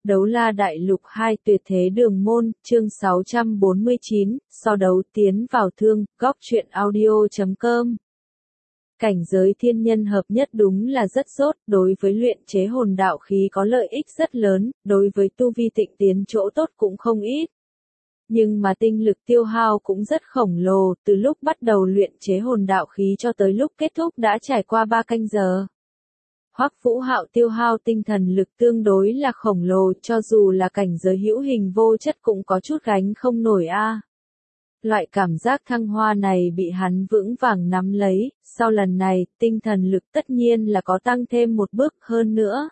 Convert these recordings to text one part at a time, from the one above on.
Đấu La Đại Lục 2 Tuyệt Thế Đường Môn, chương 649, so đấu tiến vào thương, góc truyện audio.com. Cảnh giới thiên nhân hợp nhất đúng là rất tốt, đối với luyện chế hồn đạo khí có lợi ích rất lớn, đối với tu vi tịnh tiến chỗ tốt cũng không ít. Nhưng mà tinh lực tiêu hao cũng rất khổng lồ, từ lúc bắt đầu luyện chế hồn đạo khí cho tới lúc kết thúc đã trải qua 3 canh giờ. Hoắc Vũ Hạo tiêu hao tinh thần lực tương đối là khổng lồ, cho dù là cảnh giới hữu hình vô chất cũng có chút gánh không nổi a. Loại cảm giác thăng hoa này bị hắn vững vàng nắm lấy, sau lần này, tinh thần lực tất nhiên là có tăng thêm một bước hơn nữa.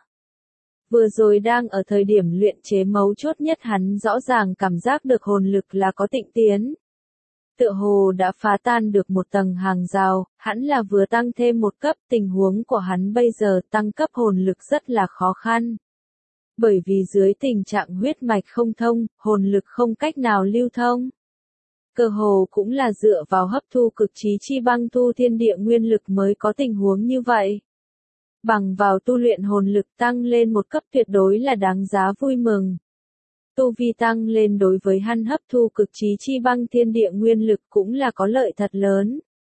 Vừa rồi đang ở thời điểm luyện chế mấu chốt nhất hắn rõ ràng cảm giác được hồn lực là có tịnh tiến. Tựa hồ đã phá tan được một tầng hàng rào, hẳn là vừa tăng thêm một cấp, tình huống của hắn bây giờ tăng cấp hồn lực rất là khó khăn. Bởi vì dưới tình trạng huyết mạch không thông, hồn lực không cách nào lưu thông. Cơ hồ cũng là dựa vào hấp thu cực chí chi băng tu thiên địa nguyên lực mới có tình huống như vậy. Bằng vào tu luyện hồn lực tăng lên một cấp tuyệt đối là đáng giá vui mừng. Tu vi tăng lên đối với hắn hấp thu cực chí chi băng thiên địa nguyên lực cũng là có lợi thật lớn.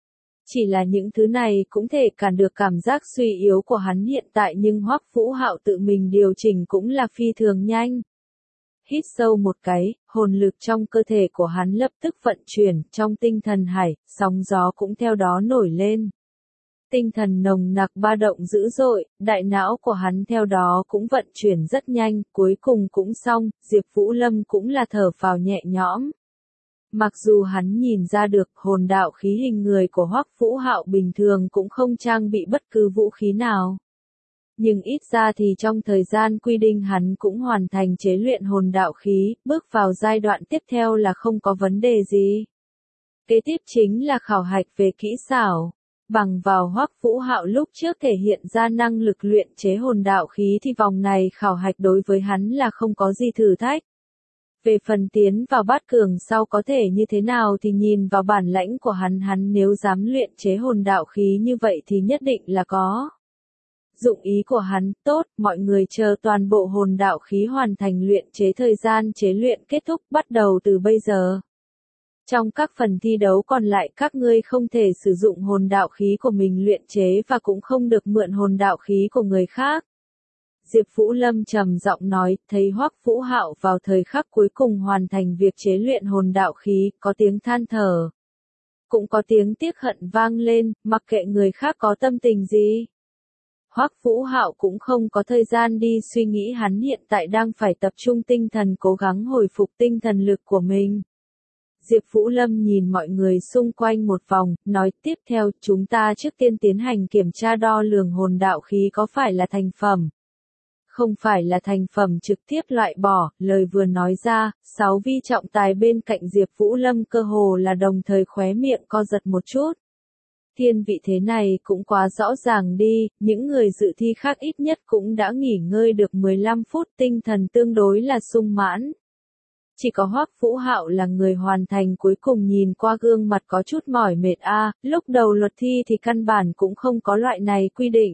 Chỉ là những thứ này cũng thể cản được cảm giác suy yếu của hắn hiện tại, nhưng Hoắc Vũ Hạo tự mình điều chỉnh cũng là phi thường nhanh. Hít sâu một cái, hồn lực trong cơ thể của hắn lập tức vận chuyển, trong tinh thần hải, sóng gió cũng theo đó nổi lên. Tinh thần nồng nặc ba động dữ dội, đại não của hắn theo đó cũng vận chuyển rất nhanh, cuối cùng cũng xong, Diệp Vũ Lâm cũng là thở phào nhẹ nhõm. Mặc dù hắn nhìn ra được hồn đạo khí hình người của Hoắc Vũ Hạo bình thường cũng không trang bị bất cứ vũ khí nào. Nhưng ít ra thì trong thời gian quy định hắn cũng hoàn thành chế luyện hồn đạo khí, bước vào giai đoạn tiếp theo là không có vấn đề gì. Kế tiếp chính là khảo hạch về kỹ xảo. Bằng vào Hoắc Vũ Hạo lúc trước thể hiện ra năng lực luyện chế hồn đạo khí thì vòng này khảo hạch đối với hắn là không có gì thử thách. Về phần tiến vào bát cường sau có thể như thế nào thì nhìn vào bản lãnh của hắn nếu dám luyện chế hồn đạo khí như vậy thì nhất định là có. Dụng ý của hắn, tốt, mọi người chờ toàn bộ hồn đạo khí hoàn thành luyện chế, thời gian chế luyện kết thúc bắt đầu từ bây giờ. Trong các phần thi đấu còn lại các ngươi không thể sử dụng hồn đạo khí của mình luyện chế và cũng không được mượn hồn đạo khí của người khác. Diệp Vũ Lâm trầm giọng nói, thấy Hoắc Vũ Hạo vào thời khắc cuối cùng hoàn thành việc chế luyện hồn đạo khí, có tiếng than thở. Cũng có tiếng tiếc hận vang lên, mặc kệ người khác có tâm tình gì. Hoắc Vũ Hạo cũng không có thời gian đi suy nghĩ, hắn hiện tại đang phải tập trung tinh thần cố gắng hồi phục tinh thần lực của mình. Diệp Vũ Lâm nhìn mọi người xung quanh một vòng, nói tiếp theo, chúng ta trước tiên tiến hành kiểm tra đo lường hồn đạo khí có phải là thành phẩm. Không phải là thành phẩm trực tiếp loại bỏ, lời vừa nói ra, 6 vi trọng tài bên cạnh Diệp Vũ Lâm cơ hồ là đồng thời khóe miệng co giật một chút. Thiên vị thế này cũng quá rõ ràng đi, những người dự thi khác ít nhất cũng đã nghỉ ngơi được 15 phút, tinh thần tương đối là sung mãn. Chỉ có Hoắc Vũ Hạo là người hoàn thành cuối cùng, nhìn qua gương mặt có chút mỏi mệt lúc đầu luật thi thì căn bản cũng không có loại này quy định.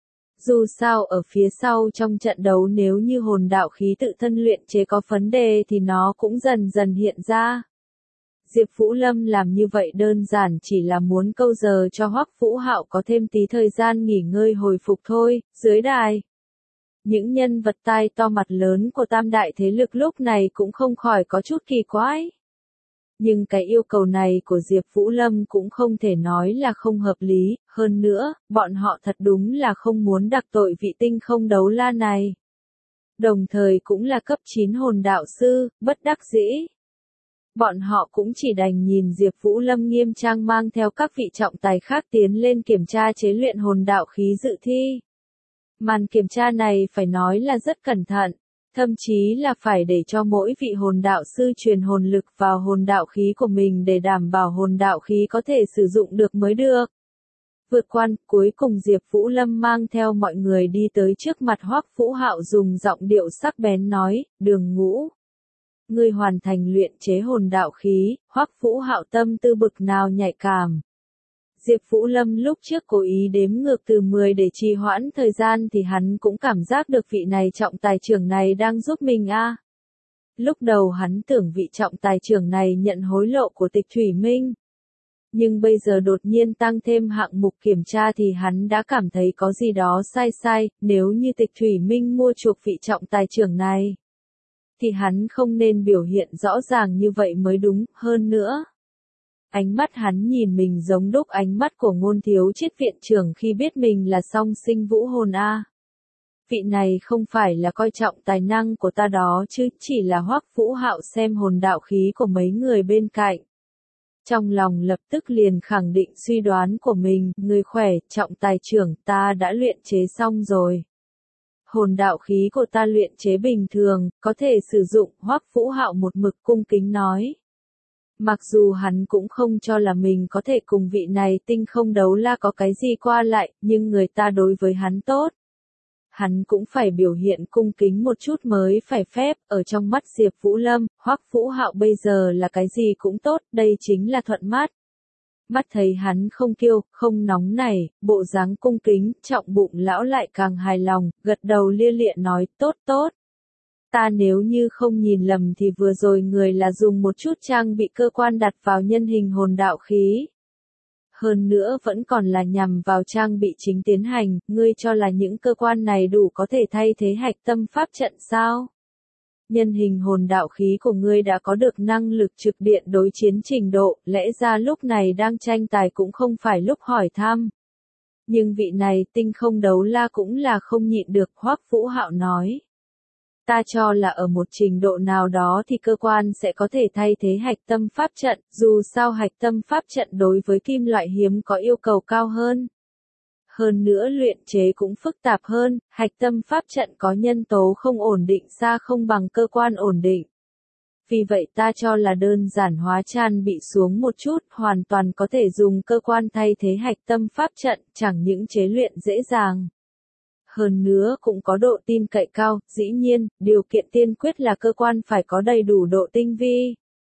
Dù sao ở phía sau trong trận đấu nếu như hồn đạo khí tự thân luyện chế có vấn đề thì nó cũng dần dần hiện ra. Diệp Vũ Lâm làm như vậy đơn giản chỉ là muốn câu giờ cho Hoắc Vũ Hạo có thêm tí thời gian nghỉ ngơi hồi phục thôi. Dưới đài, những nhân vật tai to mặt lớn của tam đại thế lực lúc này cũng không khỏi có chút kỳ quái. Nhưng cái yêu cầu này của Diệp Vũ Lâm cũng không thể nói là không hợp lý, hơn nữa, bọn họ thật đúng là không muốn đắc tội vị tinh không đấu la này. Đồng thời cũng là cấp 9 hồn đạo sư, bất đắc dĩ. Bọn họ cũng chỉ đành nhìn Diệp Vũ Lâm nghiêm trang mang theo các vị trọng tài khác tiến lên kiểm tra chế luyện hồn đạo khí dự thi. Màn kiểm tra này phải nói là rất cẩn thận, thậm chí là phải để cho mỗi vị hồn đạo sư truyền hồn lực vào hồn đạo khí của mình để đảm bảo hồn đạo khí có thể sử dụng được mới được. Vượt quan, cuối cùng Diệp Vũ Lâm mang theo mọi người đi tới trước mặt Hoắc Vũ Hạo, dùng giọng điệu sắc bén nói, Đường Ngũ. Ngươi hoàn thành luyện chế hồn đạo khí. Hoắc Vũ Hạo tâm tư bực nào nhạy cảm. Diệp Vũ Lâm lúc trước cố ý đếm ngược từ 10 để trì hoãn thời gian thì hắn cũng cảm giác được vị này trọng tài trưởng này đang giúp mình a. Lúc đầu hắn tưởng vị trọng tài trưởng này nhận hối lộ của Tịch Thủy Minh. Nhưng bây giờ đột nhiên tăng thêm hạng mục kiểm tra thì hắn đã cảm thấy có gì đó sai sai, nếu như Tịch Thủy Minh mua chuộc vị trọng tài trưởng này. Thì hắn không nên biểu hiện rõ ràng như vậy mới đúng, hơn nữa. Ánh mắt hắn nhìn mình giống đúc ánh mắt của Ngôn Thiếu Chiết viện trưởng khi biết mình là song sinh vũ hồn a. Vị này không phải là coi trọng tài năng của ta đó chứ, chỉ là Hoắc Vũ Hạo xem hồn đạo khí của mấy người bên cạnh. Trong lòng lập tức liền khẳng định suy đoán của mình, người khỏe, trọng tài trưởng, ta đã luyện chế xong rồi. Hồn đạo khí của ta luyện chế bình thường, có thể sử dụng, Hoắc Vũ Hạo một mực cung kính nói. Mặc dù hắn cũng không cho là mình có thể cùng vị này tinh không đấu la có cái gì qua lại, nhưng người ta đối với hắn tốt. Hắn cũng phải biểu hiện cung kính một chút mới phải phép, ở trong mắt Diệp Vũ Lâm, Hoắc Vũ Hạo bây giờ là cái gì cũng tốt, đây chính là thuận mắt. Mắt thấy hắn không kiêu, không nóng nảy, bộ dáng cung kính, trọng bụng lão lại càng hài lòng, gật đầu lia lịa nói, tốt tốt. Ta nếu như không nhìn lầm thì vừa rồi người là dùng một chút trang bị cơ quan đặt vào nhân hình hồn đạo khí. Hơn nữa vẫn còn là nhằm vào trang bị chính tiến hành, ngươi cho là những cơ quan này đủ có thể thay thế hạch tâm pháp trận sao? Nhân hình hồn đạo khí của ngươi đã có được năng lực trực điện đối chiến trình độ, lẽ ra lúc này đang tranh tài cũng không phải lúc hỏi thăm. Nhưng vị này tinh không đấu la cũng là không nhịn được, Hoắc Vũ Hạo nói. Ta cho là ở một trình độ nào đó thì cơ quan sẽ có thể thay thế hạch tâm pháp trận, dù sao hạch tâm pháp trận đối với kim loại hiếm có yêu cầu cao hơn. Hơn nữa luyện chế cũng phức tạp hơn, hạch tâm pháp trận có nhân tố không ổn định xa không bằng cơ quan ổn định. Vì vậy ta cho là đơn giản hóa trang bị xuống một chút, hoàn toàn có thể dùng cơ quan thay thế hạch tâm pháp trận, chẳng những chế luyện dễ dàng. Hơn nữa cũng có độ tin cậy cao, dĩ nhiên, điều kiện tiên quyết là cơ quan phải có đầy đủ độ tinh vi.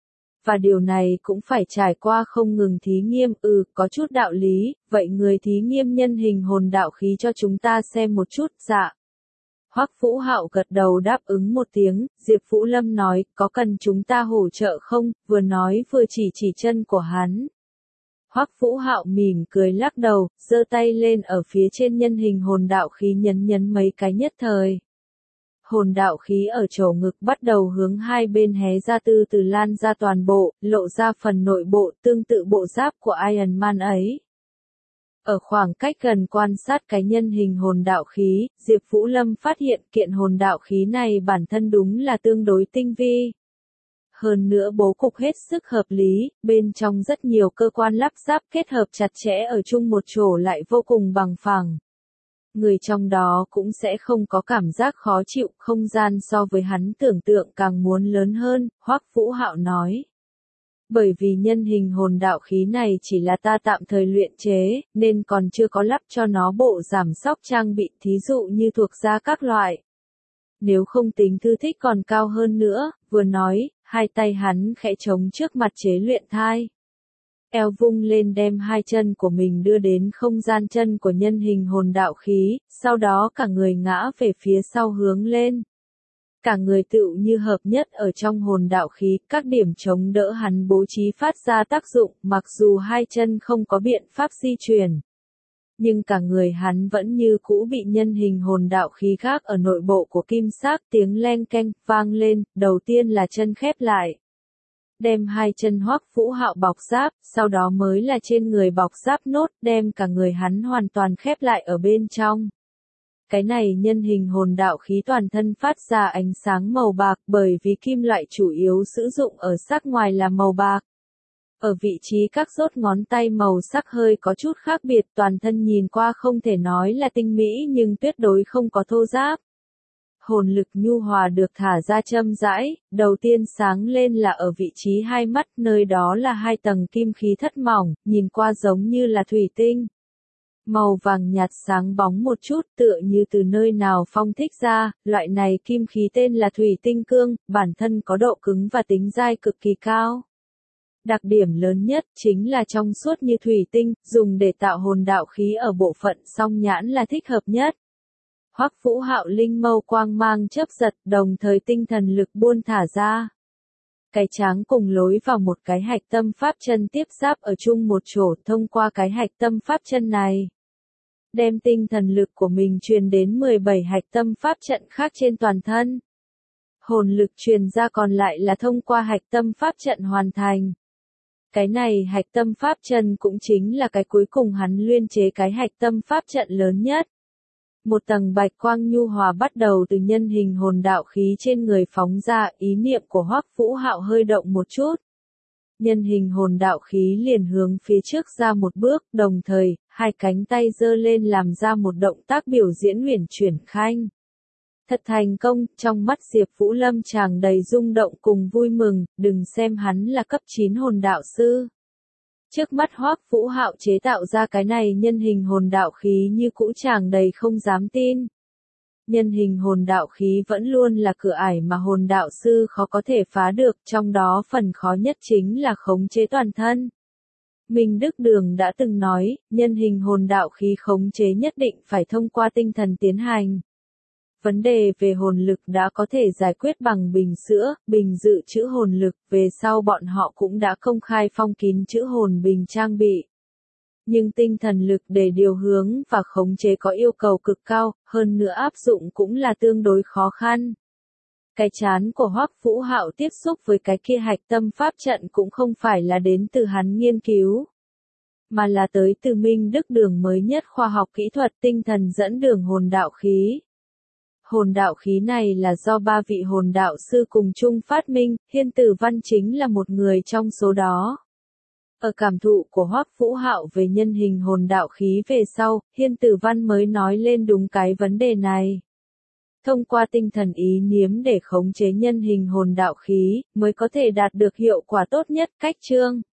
Và điều này cũng phải trải qua không ngừng thí nghiệm, có chút đạo lý, vậy người thí nghiệm nhân hình hồn đạo khí cho chúng ta xem một chút, dạ. Hoắc Vũ Hạo gật đầu đáp ứng một tiếng, Diệp Vũ Lâm nói, có cần chúng ta hỗ trợ không, vừa nói vừa chỉ chân của hắn. Hoắc Vũ Hạo mỉm cười lắc đầu, giơ tay lên ở phía trên nhân hình hồn đạo khí nhấn mấy cái nhất thời. Hồn đạo khí ở chỗ ngực bắt đầu hướng hai bên hé ra từ từ lan ra toàn bộ, lộ ra phần nội bộ tương tự bộ giáp của Iron Man ấy. Ở khoảng cách gần quan sát cái nhân hình hồn đạo khí, Diệp Vũ Lâm phát hiện kiện hồn đạo khí này bản thân đúng là tương đối tinh vi. Hơn nữa bố cục hết sức hợp lý, bên trong rất nhiều cơ quan lắp ráp kết hợp chặt chẽ ở chung một chỗ lại vô cùng bằng phẳng. Người trong đó cũng sẽ không có cảm giác khó chịu, không gian so với hắn tưởng tượng càng muốn lớn hơn, Hoắc Vũ Hạo nói. Bởi vì nhân hình hồn đạo khí này chỉ là ta tạm thời luyện chế, nên còn chưa có lắp cho nó bộ giảm sóc trang bị, thí dụ như thuộc da các loại. Nếu không tính thư thích còn cao hơn nữa, vừa nói, hai tay hắn khẽ chống trước mặt chế luyện thai. Eo vung lên đem hai chân của mình đưa đến không gian chân của nhân hình hồn đạo khí, sau đó cả người ngã về phía sau hướng lên. Cả người tựu như hợp nhất ở trong hồn đạo khí, các điểm chống đỡ hắn bố trí phát ra tác dụng, mặc dù hai chân không có biện pháp di chuyển. Nhưng cả người hắn vẫn như cũ bị nhân hình hồn đạo khí khác ở nội bộ của kim sắc tiếng leng keng vang lên, đầu tiên là chân khép lại. Đem hai chân Hoắc Vũ Hạo bọc giáp, sau đó mới là trên người bọc giáp nốt, đem cả người hắn hoàn toàn khép lại ở bên trong. Cái này nhân hình hồn đạo khí toàn thân phát ra ánh sáng màu bạc bởi vì kim loại chủ yếu sử dụng ở sắc ngoài là màu bạc. Ở vị trí các rốt ngón tay màu sắc hơi có chút khác biệt, toàn thân nhìn qua không thể nói là tinh mỹ nhưng tuyệt đối không có thô ráp. Hồn lực nhu hòa được thả ra châm rãi, đầu tiên sáng lên là ở vị trí hai mắt, nơi đó là hai tầng kim khí thất mỏng, nhìn qua giống như là thủy tinh. Màu vàng nhạt sáng bóng một chút tựa như từ nơi nào phong thích ra, loại này kim khí tên là thủy tinh cương, bản thân có độ cứng và tính dai cực kỳ cao. Đặc điểm lớn nhất chính là trong suốt như thủy tinh, dùng để tạo hồn đạo khí ở bộ phận song nhãn là thích hợp nhất. Hoắc Vũ Hạo linh mâu quang mang chớp giật, đồng thời tinh thần lực buôn thả ra. Cái tráng cùng lối vào một cái hạch tâm pháp chân tiếp giáp ở chung một chỗ, thông qua cái hạch tâm pháp chân này. Đem tinh thần lực của mình truyền đến 17 hạch tâm pháp trận khác trên toàn thân. Hồn lực truyền ra còn lại là thông qua hạch tâm pháp trận hoàn thành. Cái này hạch tâm pháp trận cũng chính là cái cuối cùng hắn luyện chế cái hạch tâm pháp trận lớn nhất. Một tầng bạch quang nhu hòa bắt đầu từ nhân hình hồn đạo khí trên người phóng ra, ý niệm của Hoắc Vũ Hạo hơi động một chút. Nhân hình hồn đạo khí liền hướng phía trước ra một bước, đồng thời, hai cánh tay giơ lên làm ra một động tác biểu diễn huyền chuyển khanh. Thật thành công, trong mắt Diệp Vũ Lâm tràn đầy rung động cùng vui mừng, đừng xem hắn là cấp 9 hồn đạo sư. Trước mắt Hoắc Vũ Hạo chế tạo ra cái này nhân hình hồn đạo khí như cũ tràn đầy không dám tin. Nhân hình hồn đạo khí vẫn luôn là cửa ải mà hồn đạo sư khó có thể phá được, trong đó phần khó nhất chính là khống chế toàn thân. Minh Đức Đường đã từng nói, nhân hình hồn đạo khí khống chế nhất định phải thông qua tinh thần tiến hành. Vấn đề về hồn lực đã có thể giải quyết bằng bình sữa, bình dự trữ hồn lực, về sau bọn họ cũng đã công khai phong kín trữ hồn bình trang bị. Nhưng tinh thần lực để điều hướng và khống chế có yêu cầu cực cao, hơn nữa áp dụng cũng là tương đối khó khăn. Cái chán của Hoắc Vũ Hạo tiếp xúc với cái kia hạch tâm pháp trận cũng không phải là đến từ hắn nghiên cứu, mà là tới từ Minh Đức Đường mới nhất khoa học kỹ thuật tinh thần dẫn đường hồn đạo khí. Hồn đạo khí này là do 3 vị hồn đạo sư cùng chung phát minh, Hiên Tử Văn chính là một người trong số đó. Ở cảm thụ của Hoắc Vũ Hạo về nhân hình hồn đạo khí về sau, Hiên Tử Văn mới nói lên đúng cái vấn đề này. Thông qua tinh thần ý niệm để khống chế nhân hình hồn đạo khí, mới có thể đạt được hiệu quả tốt nhất. Cách chương